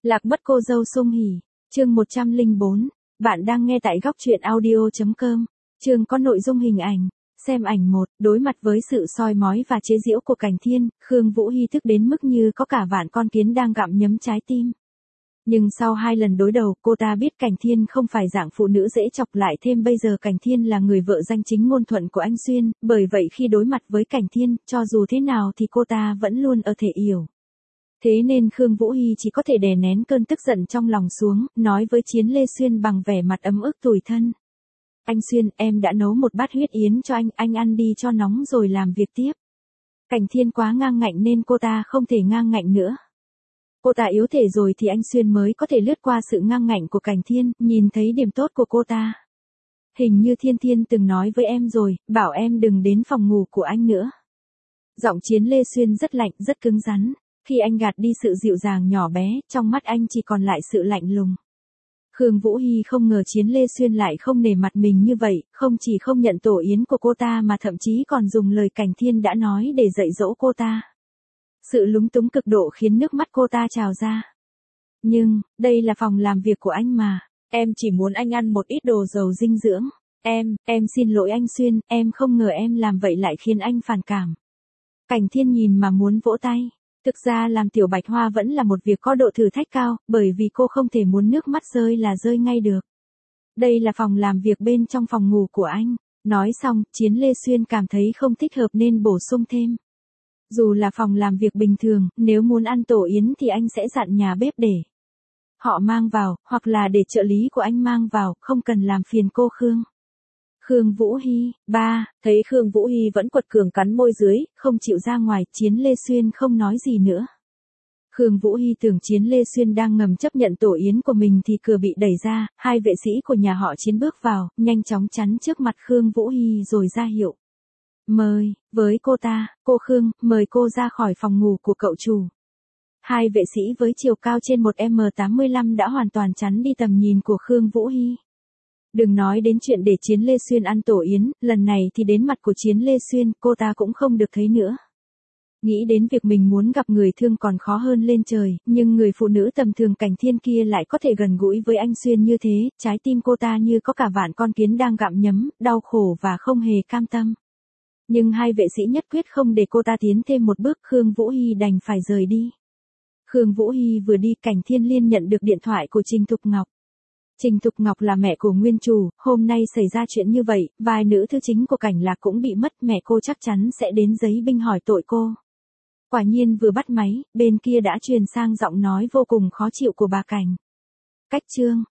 Lạc mất cô dâu Sung Hỉ, chương 104, bạn đang nghe tại góc truyện audio.com, chương có nội dung hình ảnh, xem ảnh 1, đối mặt với sự soi mói và chế giễu của Cảnh Thiên, Khương Vũ Hi tức đến mức như có cả vạn con kiến đang gặm nhấm trái tim. Nhưng sau 2 lần đối đầu, cô ta biết Cảnh Thiên không phải dạng phụ nữ dễ chọc, lại thêm bây giờ Cảnh Thiên là người vợ danh chính ngôn thuận của anh Xuyên, bởi vậy khi đối mặt với Cảnh Thiên, cho dù thế nào thì cô ta vẫn luôn ở thể yểu. Thế nên Khương Vũ Hi chỉ có thể đè nén cơn tức giận trong lòng xuống, nói với Chiến Lê Xuyên bằng vẻ mặt ấm ức tủi thân. Anh Xuyên, em đã nấu một bát huyết yến cho anh ăn đi cho nóng rồi làm việc tiếp. Cảnh Thiên quá ngang ngạnh nên cô ta không thể ngang ngạnh nữa. Cô ta yếu thể rồi thì anh Xuyên mới có thể lướt qua sự ngang ngạnh của Cảnh Thiên, nhìn thấy điểm tốt của cô ta. Hình như Thiên từng nói với em rồi, bảo em đừng đến phòng ngủ của anh nữa. Giọng Chiến Lê Xuyên rất lạnh, rất cứng rắn. Khi anh gạt đi sự dịu dàng nhỏ bé, trong mắt anh chỉ còn lại sự lạnh lùng. Khương Vũ Hi không ngờ Chiến Lê Xuyên lại không nể mặt mình như vậy, không chỉ không nhận tổ yến của cô ta mà thậm chí còn dùng lời Cảnh Thiên đã nói để dạy dỗ cô ta. Sự lúng túng cực độ khiến nước mắt cô ta trào ra. Nhưng, đây là phòng làm việc của anh mà, em chỉ muốn anh ăn một ít đồ giàu dinh dưỡng. Em xin lỗi anh Xuyên, em không ngờ em làm vậy lại khiến anh phản cảm. Cảnh Thiên nhìn mà muốn vỗ tay. Thực ra làm tiểu bạch hoa vẫn là một việc có độ thử thách cao, bởi vì cô không thể muốn nước mắt rơi là rơi ngay được. Đây là phòng làm việc bên trong phòng ngủ của anh. Nói xong, Chiến Lê Xuyên cảm thấy không thích hợp nên bổ sung thêm. Dù là phòng làm việc bình thường, nếu muốn ăn tổ yến thì anh sẽ dặn nhà bếp để họ mang vào, hoặc là để trợ lý của anh mang vào, không cần làm phiền cô Khương. Khương Vũ Hi, thấy Khương Vũ Hi vẫn quật cường cắn môi dưới, không chịu ra ngoài, Chiến Lê Xuyên không nói gì nữa. Khương Vũ Hi tưởng Chiến Lê Xuyên đang ngầm chấp nhận tổ yến của mình thì cửa bị đẩy ra, 2 vệ sĩ của nhà họ Chiến bước vào, nhanh chóng chắn trước mặt Khương Vũ Hi rồi ra hiệu. Mời, với cô ta, cô Khương, mời cô ra khỏi phòng ngủ của cậu chủ. 2 vệ sĩ với chiều cao trên 1m85 đã hoàn toàn chắn đi tầm nhìn của Khương Vũ Hi. Đừng nói đến chuyện để Chiến Lê Xuyên ăn tổ yến, lần này thì đến mặt của Chiến Lê Xuyên, cô ta cũng không được thấy nữa. Nghĩ đến việc mình muốn gặp người thương còn khó hơn lên trời, nhưng người phụ nữ tầm thường Cảnh Thiên kia lại có thể gần gũi với anh Xuyên như thế, trái tim cô ta như có cả vạn con kiến đang gặm nhấm, đau khổ và không hề cam tâm. Nhưng 2 vệ sĩ nhất quyết không để cô ta tiến thêm một bước, Khương Vũ Hi đành phải rời đi. Khương Vũ Hi vừa đi, Cảnh Thiên liên nhận được điện thoại của Trình Thục Ngọc. Trình Thục Ngọc là mẹ của nguyên chủ, hôm nay xảy ra chuyện như vậy, vai nữ thứ chính của Cảnh Lạc cũng bị mất, mẹ cô chắc chắn sẽ đến giấy binh hỏi tội cô. Quả nhiên vừa bắt máy, bên kia đã truyền sang giọng nói vô cùng khó chịu của bà Cảnh. Cách chương,